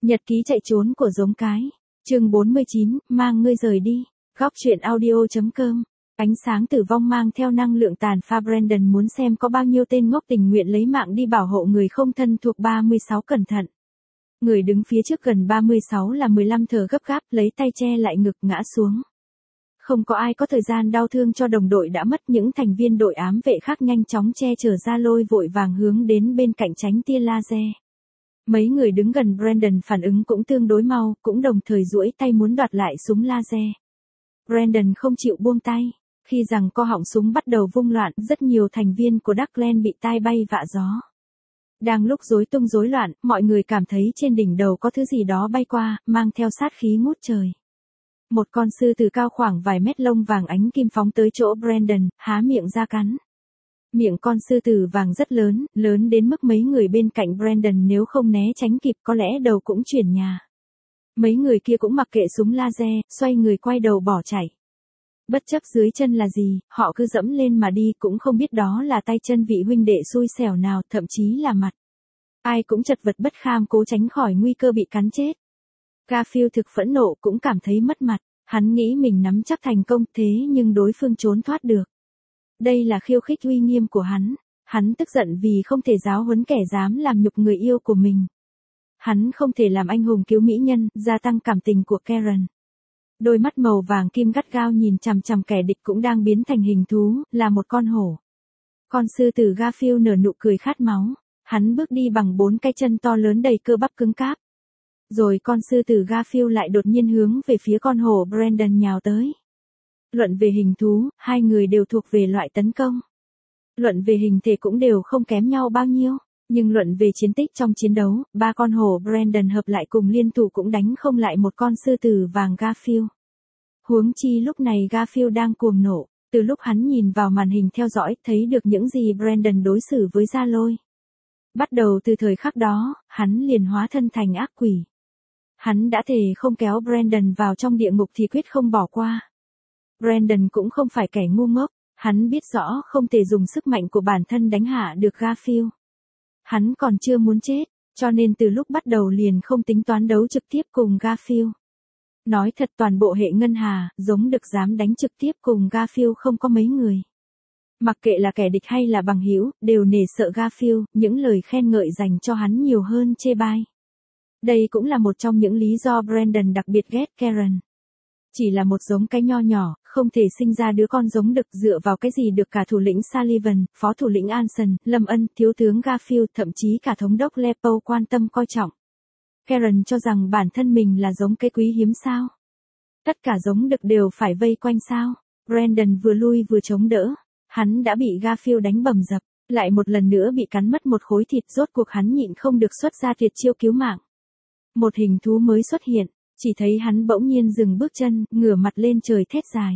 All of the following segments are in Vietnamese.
Nhật ký chạy trốn của giống cái. Chương 49, mang ngươi rời đi. Góc truyện audio.com. Ánh sáng tử vong mang theo năng lượng tàn pha. Brandon muốn xem có bao nhiêu tên ngốc tình nguyện lấy mạng đi bảo hộ người không thân thuộc. 36 cẩn thận. Người đứng phía trước gần 36 là 15 thở gấp gáp, lấy tay che lại ngực ngã xuống. Không có ai có thời gian đau thương cho đồng đội đã mất. Những thành viên đội ám vệ khác nhanh chóng che chở ra lôi vội vàng hướng đến bên cạnh tránh tia laser. Mấy người đứng gần Brandon phản ứng cũng tương đối mau, cũng đồng thời duỗi tay muốn đoạt lại súng laser. Brandon không chịu buông tay. Khi rằng co họng súng bắt đầu vung loạn, rất nhiều thành viên của Darkland bị tai bay vạ gió. Đang lúc rối tung rối loạn, mọi người cảm thấy trên đỉnh đầu có thứ gì đó bay qua, mang theo sát khí ngút trời. Một con sư tử cao khoảng vài mét lông vàng ánh kim phóng tới chỗ Brandon, há miệng ra cắn. Miệng con sư tử vàng rất lớn, lớn đến mức mấy người bên cạnh Brandon nếu không né tránh kịp có lẽ đầu cũng chuyển nhà. Mấy người kia cũng mặc kệ súng laser, xoay người quay đầu bỏ chạy. Bất chấp dưới chân là gì, họ cứ dẫm lên mà đi, cũng không biết đó là tay chân vị huynh đệ xui xẻo nào, thậm chí là mặt. Ai cũng chật vật bất kham cố tránh khỏi nguy cơ bị cắn chết. Garfield thực phẫn nộ cũng cảm thấy mất mặt, hắn nghĩ mình nắm chắc thành công thế nhưng đối phương trốn thoát được. Đây là khiêu khích uy nghiêm của hắn tức giận vì không thể giáo huấn kẻ dám làm nhục người yêu của mình. Hắn không thể làm anh hùng cứu mỹ nhân, gia tăng cảm tình của Karen. Đôi mắt màu vàng kim gắt gao nhìn chằm chằm kẻ địch cũng đang biến thành hình thú, là một con hổ. Con sư tử Garfield nở nụ cười khát máu, hắn bước đi bằng 4 cái chân to lớn đầy cơ bắp cứng cáp. Rồi con sư tử Garfield lại đột nhiên hướng về phía con hổ Brandon nhào tới. Luận về hình thú, hai người đều thuộc về loại tấn công. Luận về hình thể cũng đều không kém nhau bao nhiêu, nhưng luận về chiến tích trong chiến đấu, ba con hổ Brandon hợp lại cùng liên thủ cũng đánh không lại một con sư tử vàng Garfield. Huống chi lúc này Garfield đang cuồng nộ, từ lúc hắn nhìn vào màn hình theo dõi thấy được những gì Brandon đối xử với Gia Lôi. Bắt đầu từ thời khắc đó, hắn liền hóa thân thành ác quỷ. Hắn đã thề không kéo Brandon vào trong địa ngục thì quyết không bỏ qua. Brandon cũng không phải kẻ ngu ngốc, hắn biết rõ không thể dùng sức mạnh của bản thân đánh hạ được Garfield. Hắn còn chưa muốn chết, cho nên từ lúc bắt đầu liền không tính toán đấu trực tiếp cùng Garfield. Nói thật toàn bộ hệ ngân hà, giống đực dám đánh trực tiếp cùng Garfield không có mấy người. Mặc kệ là kẻ địch hay là bằng hữu, đều nể sợ Garfield, những lời khen ngợi dành cho hắn nhiều hơn chê bai. Đây cũng là một trong những lý do Brandon đặc biệt ghét Karen. Chỉ là một giống cái nho nhỏ, không thể sinh ra đứa con giống đực, dựa vào cái gì được cả thủ lĩnh Sullivan, phó thủ lĩnh Anson, Lâm Ân, thiếu tướng Garfield, thậm chí cả thống đốc Lepo quan tâm coi trọng. Karen cho rằng bản thân mình là giống cái quý hiếm sao? Tất cả giống đực đều phải vây quanh sao? Brandon vừa lui vừa chống đỡ. Hắn đã bị Garfield đánh bầm dập, lại một lần nữa bị cắn mất một khối thịt, rốt cuộc hắn nhịn không được xuất ra tuyệt chiêu cứu mạng. Một hình thú mới xuất hiện, chỉ thấy hắn bỗng nhiên dừng bước chân, ngửa mặt lên trời thét dài.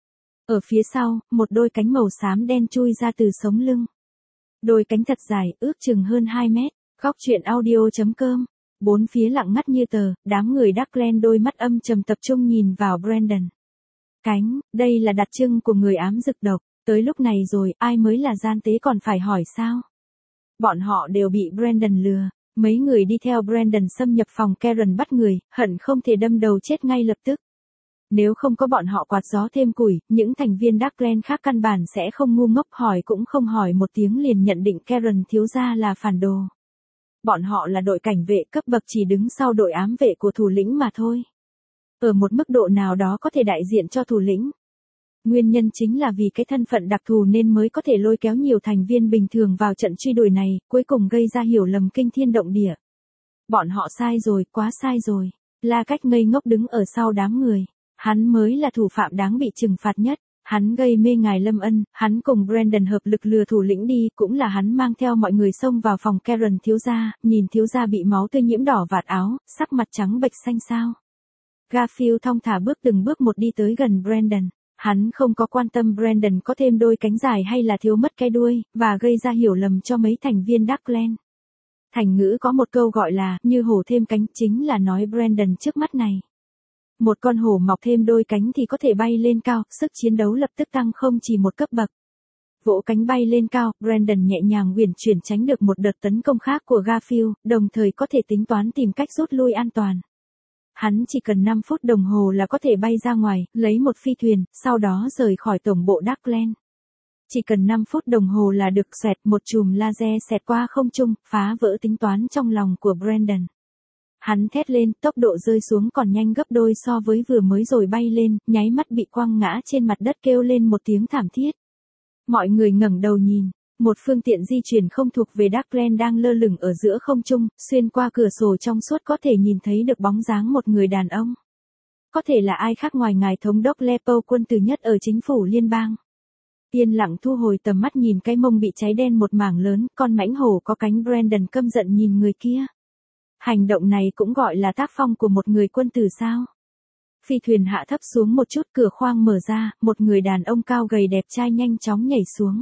Ở phía sau, một đôi cánh màu xám đen chui ra từ sống lưng. Đôi cánh thật dài, ước chừng hơn 2 mét. Góc truyện audio.com. Bốn phía lặng ngắt như tờ, đám người Darkland đôi mắt âm trầm tập trung nhìn vào Brandon. Cánh, đây là đặc trưng của người ám dực độc, tới lúc này rồi, ai mới là gian tế còn phải hỏi sao? Bọn họ đều bị Brandon lừa. Mấy người đi theo Brandon xâm nhập phòng Karen bắt người, hận không thể đâm đầu chết ngay lập tức. Nếu không có bọn họ quạt gió thêm củi, những thành viên Darkland khác căn bản sẽ không ngu ngốc, hỏi cũng không hỏi một tiếng liền nhận định Karen thiếu gia là phản đồ. Bọn họ là đội cảnh vệ cấp bậc chỉ đứng sau đội ám vệ của thủ lĩnh mà thôi. Ở một mức độ nào đó có thể đại diện cho thủ lĩnh. Nguyên nhân chính là vì cái thân phận đặc thù nên mới có thể lôi kéo nhiều thành viên bình thường vào trận truy đuổi này, cuối cùng gây ra hiểu lầm kinh thiên động địa. Bọn họ sai rồi, quá sai rồi. La Cách ngây ngốc đứng ở sau đám người. Hắn mới là thủ phạm đáng bị trừng phạt nhất. Hắn gây mê ngài Lâm Ân, hắn cùng Brandon hợp lực lừa thủ lĩnh đi, cũng là hắn mang theo mọi người xông vào phòng Karen thiếu gia, nhìn thiếu gia bị máu tươi nhiễm đỏ vạt áo, sắc mặt trắng bệch xanh xao. Garfield thong thả bước từng bước một đi tới gần Brandon. Hắn không có quan tâm Brandon có thêm đôi cánh dài hay là thiếu mất cái đuôi, và gây ra hiểu lầm cho mấy thành viên Darkland. Thành ngữ có một câu gọi là, như hổ thêm cánh, chính là nói Brandon trước mắt này. Một con hổ mọc thêm đôi cánh thì có thể bay lên cao, sức chiến đấu lập tức tăng không chỉ một cấp bậc. Vỗ cánh bay lên cao, Brandon nhẹ nhàng uyển chuyển tránh được một đợt tấn công khác của Garfield, đồng thời có thể tính toán tìm cách rút lui an toàn. Hắn chỉ cần 5 phút đồng hồ là có thể bay ra ngoài, lấy một phi thuyền, sau đó rời khỏi tổng bộ Darkland. Chỉ cần 5 phút đồng hồ là được xoẹt một chùm laser xẹt qua không trung, phá vỡ tính toán trong lòng của Brandon. Hắn thét lên, tốc độ rơi xuống còn nhanh gấp đôi so với vừa mới rồi bay lên, nháy mắt bị quăng ngã trên mặt đất kêu lên một tiếng thảm thiết. Mọi người ngẩng đầu nhìn, một phương tiện di chuyển không thuộc về Darkland đang lơ lửng ở giữa không trung, xuyên qua cửa sổ trong suốt có thể nhìn thấy được bóng dáng một người đàn ông. Có thể là ai khác ngoài ngài thống đốc Lepo quân tử nhất ở chính phủ liên bang. Yên lặng thu hồi tầm mắt nhìn cái mông bị cháy đen một mảng lớn, con mãnh hổ có cánh Brandon căm giận nhìn người kia. Hành động này cũng gọi là tác phong của một người quân tử sao? Phi thuyền hạ thấp xuống một chút, cửa khoang mở ra, một người đàn ông cao gầy đẹp trai nhanh chóng nhảy xuống.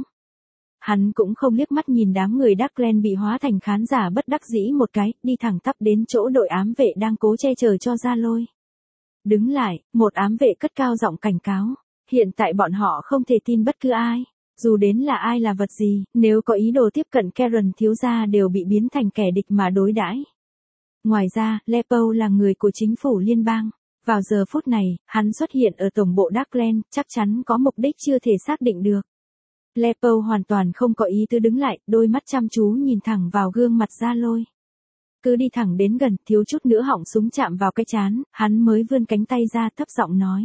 Hắn cũng không liếc mắt nhìn đám người Darkland bị hóa thành khán giả bất đắc dĩ một cái, đi thẳng tắp đến chỗ đội ám vệ đang cố che chở cho Gia Lôi. Đứng lại, một ám vệ cất cao giọng cảnh cáo. Hiện tại bọn họ không thể tin bất cứ ai. Dù đến là ai là vật gì, nếu có ý đồ tiếp cận Karen thiếu gia đều bị biến thành kẻ địch mà đối đãi. Ngoài ra, Lepo là người của chính phủ liên bang. Vào giờ phút này, hắn xuất hiện ở tổng bộ Darkland, chắc chắn có mục đích chưa thể xác định được. Lepo hoàn toàn không có ý tứ đứng lại, đôi mắt chăm chú nhìn thẳng vào gương mặt Gia Lôi. Cứ đi thẳng đến gần, thiếu chút nữa họng súng chạm vào cái trán, hắn mới vươn cánh tay ra thấp giọng nói.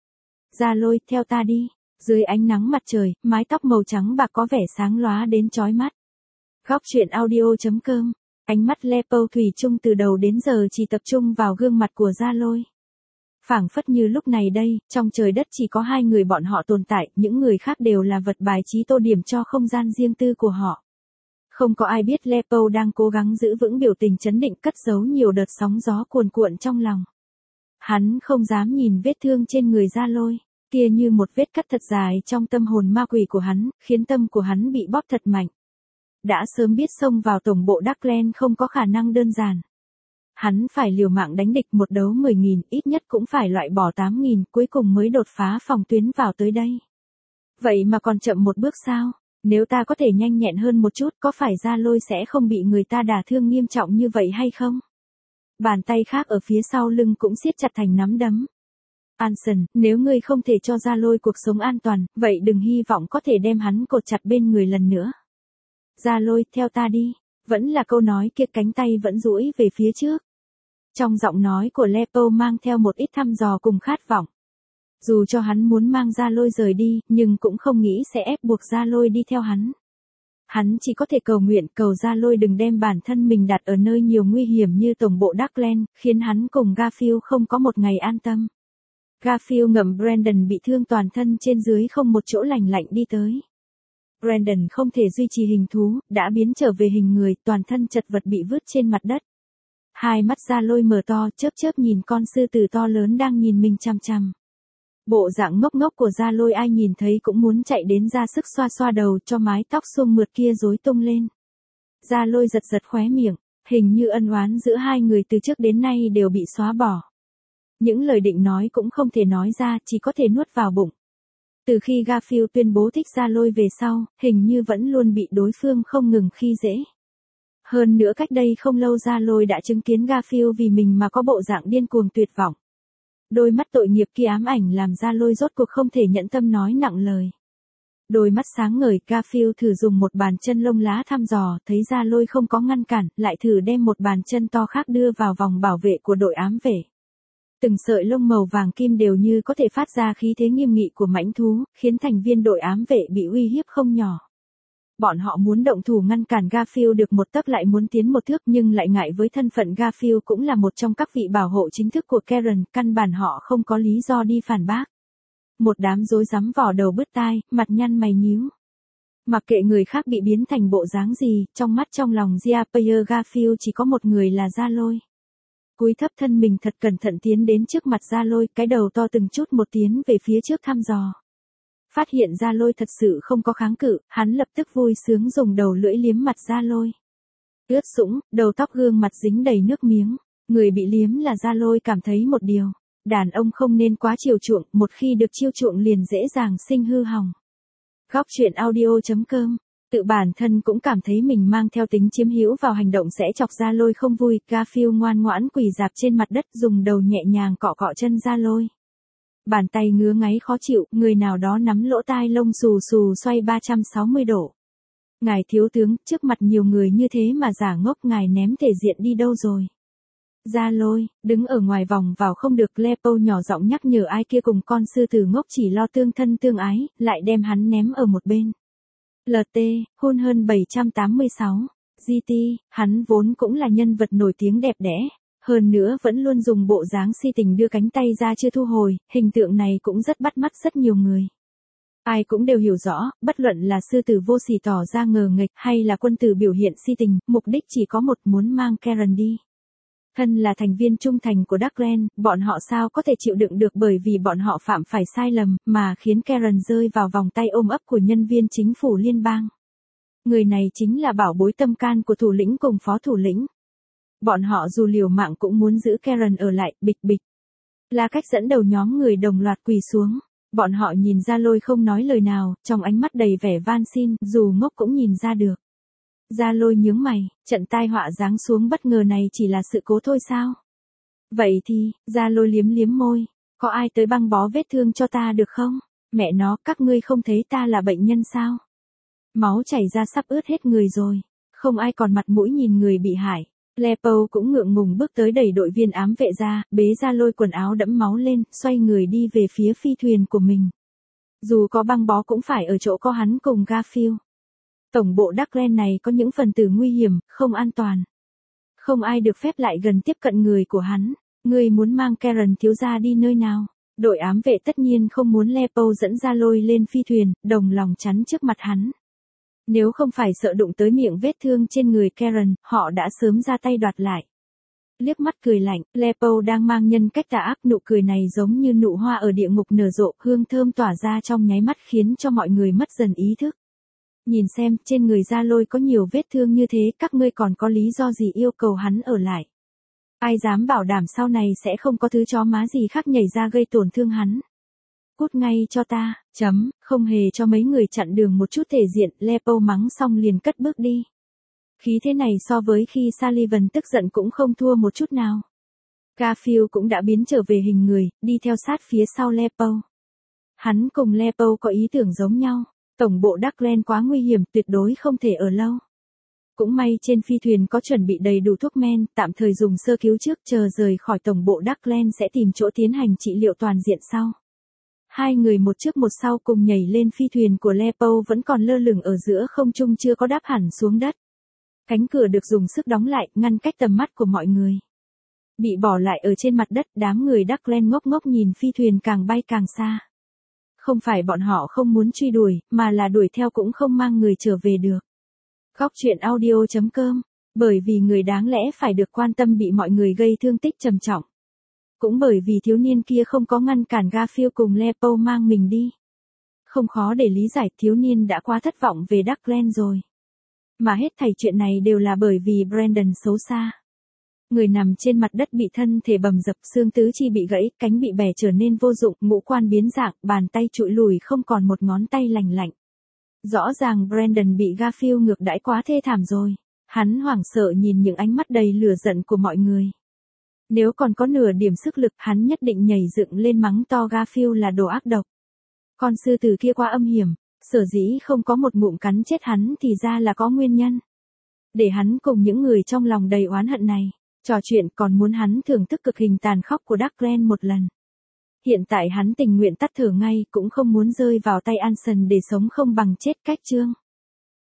Gia Lôi, theo ta đi. Dưới ánh nắng mặt trời, mái tóc màu trắng bạc có vẻ sáng lóa đến chói mắt. Góc truyện audio.com. Ánh mắt Lepo thủy chung từ đầu đến giờ chỉ tập trung vào gương mặt của Gia Lôi. Phảng phất như lúc này đây, trong trời đất chỉ có hai người bọn họ tồn tại, những người khác đều là vật bài trí tô điểm cho không gian riêng tư của họ. Không có ai biết Lepo đang cố gắng giữ vững biểu tình trấn định, cất giấu nhiều đợt sóng gió cuồn cuộn trong lòng. Hắn không dám nhìn vết thương trên người Gia Lôi, kia như một vết cắt thật dài trong tâm hồn ma quỷ của hắn, khiến tâm của hắn bị bóp thật mạnh. Đã sớm biết xông vào tổng bộ Darkland không có khả năng đơn giản. Hắn phải liều mạng đánh địch một đấu 10.000, ít nhất cũng phải loại bỏ 8.000, cuối cùng mới đột phá phòng tuyến vào tới đây. Vậy mà còn chậm một bước sao? Nếu ta có thể nhanh nhẹn hơn một chút, có phải Gia Lôi sẽ không bị người ta đả thương nghiêm trọng như vậy hay không? Bàn tay khác ở phía sau lưng cũng siết chặt thành nắm đấm. Anson, nếu ngươi không thể cho Gia Lôi cuộc sống an toàn, vậy đừng hy vọng có thể đem hắn cột chặt bên người lần nữa. Gia Lôi, theo ta đi. Vẫn là câu nói kia, cánh tay vẫn duỗi về phía trước. Trong giọng nói của Lepo mang theo một ít thăm dò cùng khát vọng. Dù cho hắn muốn mang Gia Lôi rời đi, nhưng cũng không nghĩ sẽ ép buộc Gia Lôi đi theo hắn. Hắn chỉ có thể cầu nguyện cầu Gia Lôi đừng đem bản thân mình đặt ở nơi nhiều nguy hiểm như tổng bộ Darkland, khiến hắn cùng Garfield không có một ngày an tâm. Garfield ngậm Brandon bị thương toàn thân trên dưới không một chỗ lành lạnh đi tới. Brandon không thể duy trì hình thú, đã biến trở về hình người, toàn thân chật vật bị vứt trên mặt đất. Hai mắt Gia Lôi mở to, chớp chớp nhìn con sư tử to lớn đang nhìn mình chằm chằm. Bộ dạng ngốc ngốc của Gia Lôi ai nhìn thấy cũng muốn chạy đến ra sức xoa xoa đầu cho mái tóc xuông mượt kia rối tung lên. Gia Lôi giật giật khóe miệng, hình như ân oán giữa hai người từ trước đến nay đều bị xóa bỏ. Những lời định nói cũng không thể nói ra, chỉ có thể nuốt vào bụng. Từ khi Garfield tuyên bố thích Gia Lôi về sau, hình như vẫn luôn bị đối phương không ngừng khi dễ. Hơn nữa cách đây không lâu Gia Lôi đã chứng kiến Garfield vì mình mà có bộ dạng điên cuồng tuyệt vọng. Đôi mắt tội nghiệp kia ám ảnh làm Gia Lôi rốt cuộc không thể nhẫn tâm nói nặng lời. Đôi mắt sáng ngời, Garfield thử dùng một bàn chân lông lá thăm dò, thấy Gia Lôi không có ngăn cản, lại thử đem một bàn chân to khác đưa vào vòng bảo vệ của đội ám vệ. Từng sợi lông màu vàng kim đều như có thể phát ra khí thế nghiêm nghị của mãnh thú, khiến thành viên đội ám vệ bị uy hiếp không nhỏ. Bọn họ muốn động thủ ngăn cản Garfield được một tấc lại muốn tiến một thước, nhưng lại ngại với thân phận Garfield cũng là một trong các vị bảo hộ chính thức của Karen, căn bản họ không có lý do đi phản bác. Một đám rối rắm vò đầu bứt tai, mặt nhăn mày nhíu. Mặc kệ người khác bị biến thành bộ dáng gì, trong mắt trong lòng Gia-Pierre Garfield chỉ có một người là Gia Lôi. Cúi thấp thân mình thật cẩn thận tiến đến trước mặt Gia Lôi, cái đầu to từng chút một tiến về phía trước thăm dò. Phát hiện Gia Lôi thật sự không có kháng cự, hắn lập tức vui sướng dùng đầu lưỡi liếm mặt Gia Lôi. Ướt sũng, đầu tóc gương mặt dính đầy nước miếng, người bị liếm là Gia Lôi cảm thấy một điều, đàn ông không nên quá chiều chuộng, một khi được chiêu chuộng liền dễ dàng sinh hư hỏng. Góc truyện audio.com. Tự bản thân cũng cảm thấy mình mang theo tính chiếm hữu vào hành động sẽ chọc Gia Lôi không vui. Garfield ngoan ngoãn quỳ rạp trên mặt đất, dùng đầu nhẹ nhàng cọ cọ chân Gia Lôi. Bàn tay ngứa ngáy khó chịu, người nào đó nắm lỗ tai lông xù xù xoay 360 độ. Ngài thiếu tướng, trước mặt nhiều người như thế mà giả ngốc, ngài ném thể diện đi đâu rồi? Gia Lôi, đứng ở ngoài vòng vào không được. Leopold nhỏ giọng nhắc nhở ai kia cùng con sư tử ngốc chỉ lo tương thân tương ái, lại đem hắn ném ở một bên. LT, hôn hơn 786. GT, hắn vốn cũng là nhân vật nổi tiếng đẹp đẽ. Hơn nữa vẫn luôn dùng bộ dáng si tình đưa cánh tay ra chưa thu hồi, hình tượng này cũng rất bắt mắt rất nhiều người. Ai cũng đều hiểu rõ, bất luận là sư tử vô sỉ tỏ ra ngờ nghệch hay là quân tử biểu hiện si tình, mục đích chỉ có một, muốn mang Karen đi. Thân là thành viên trung thành của Darkland, bọn họ sao có thể chịu đựng được, bởi vì bọn họ phạm phải sai lầm, mà khiến Karen rơi vào vòng tay ôm ấp của nhân viên chính phủ liên bang. Người này chính là bảo bối tâm can của thủ lĩnh cùng phó thủ lĩnh. Bọn họ dù liều mạng cũng muốn giữ Karen ở lại. Bịch bịch. La Cách dẫn đầu nhóm người đồng loạt quỳ xuống. Bọn họ nhìn Gia Lôi không nói lời nào, trong ánh mắt đầy vẻ van xin, dù ngốc cũng nhìn ra được. Gia Lôi nhướng mày, trận tai họa giáng xuống bất ngờ này chỉ là sự cố thôi sao? Vậy thì, Gia Lôi liếm liếm môi, có ai tới băng bó vết thương cho ta được không? Mẹ nó, các ngươi không thấy ta là bệnh nhân sao? Máu chảy ra sắp ướt hết người rồi, không ai còn mặt mũi nhìn người bị hại. Leopold cũng ngượng ngùng bước tới đẩy đội viên ám vệ ra, bế Gia Lôi quần áo đẫm máu lên, xoay người đi về phía phi thuyền của mình. Dù có băng bó cũng phải ở chỗ có hắn cùng Garfield. Tổng bộ Darkland này có những phần tử nguy hiểm, không an toàn. Không ai được phép lại gần tiếp cận người của hắn. Ngươi muốn mang Karen thiếu gia đi nơi nào? Đội ám vệ tất nhiên không muốn Leopold dẫn Gia Lôi lên phi thuyền, đồng lòng chắn trước mặt hắn. Nếu không phải sợ đụng tới miệng vết thương trên người Karen, họ đã sớm ra tay đoạt lại. Liếc mắt cười lạnh, Leopold đang mang nhân cách tà ác, nụ cười này giống như nụ hoa ở địa ngục nở rộ, hương thơm tỏa ra trong nháy mắt khiến cho mọi người mất dần ý thức. Nhìn xem, trên người Gia Lôi có nhiều vết thương như thế, các ngươi còn có lý do gì yêu cầu hắn ở lại? Ai dám bảo đảm sau này sẽ không có thứ chó má gì khác nhảy ra gây tổn thương hắn? Cút ngay cho ta, không hề cho mấy người chặn đường một chút thể diện. Leopold mắng xong liền cất bước đi. Khí thế này so với khi Sullivan tức giận cũng không thua một chút nào. Garfield cũng đã biến trở về hình người, đi theo sát phía sau Leopold. Hắn cùng Leopold có ý tưởng giống nhau. Tổng bộ Darkland quá nguy hiểm, tuyệt đối không thể ở lâu. Cũng may trên phi thuyền có chuẩn bị đầy đủ thuốc men, tạm thời dùng sơ cứu trước, chờ rời khỏi tổng bộ Darkland sẽ tìm chỗ tiến hành trị liệu toàn diện sau. Hai người một trước một sau cùng nhảy lên phi thuyền của Leopold vẫn còn lơ lửng ở giữa không trung, chưa có đáp hẳn xuống đất. Cánh cửa được dùng sức đóng lại, ngăn cách tầm mắt của mọi người. Bị bỏ lại ở trên mặt đất, đám người Darkland ngốc ngốc nhìn phi thuyền càng bay càng xa. Không phải bọn họ không muốn truy đuổi, mà là đuổi theo cũng không mang người trở về được. Góc truyện audio.com. Bởi vì người đáng lẽ phải được quan tâm bị mọi người gây thương tích trầm trọng. Cũng bởi vì thiếu niên kia không có ngăn cản Garfield cùng Leopold mang mình đi. Không khó để lý giải, thiếu niên đã quá thất vọng về Darkland rồi. Mà hết thảy chuyện này đều là bởi vì Brandon xấu xa. Người nằm trên mặt đất bị thân thể bầm dập, xương tứ chi bị gãy, cánh bị bẻ trở nên vô dụng, ngũ quan biến dạng, bàn tay trụi lùi không còn một ngón tay lành lạnh. Rõ ràng Brandon bị Garfield ngược đãi quá thê thảm rồi. Hắn hoảng sợ nhìn những ánh mắt đầy lửa giận của mọi người. Nếu còn có nửa điểm sức lực, hắn nhất định nhảy dựng lên mắng to Garfield là đồ ác độc. Con sư tử kia quá âm hiểm, sở dĩ không có một ngụm cắn chết hắn thì ra là có nguyên nhân. Để hắn cùng những người trong lòng đầy oán hận này trò chuyện, còn muốn hắn thưởng thức cực hình tàn khốc của Darkland một lần. Hiện tại hắn tình nguyện tắt thở ngay, cũng không muốn rơi vào tay Anson để sống không bằng chết. Cách chương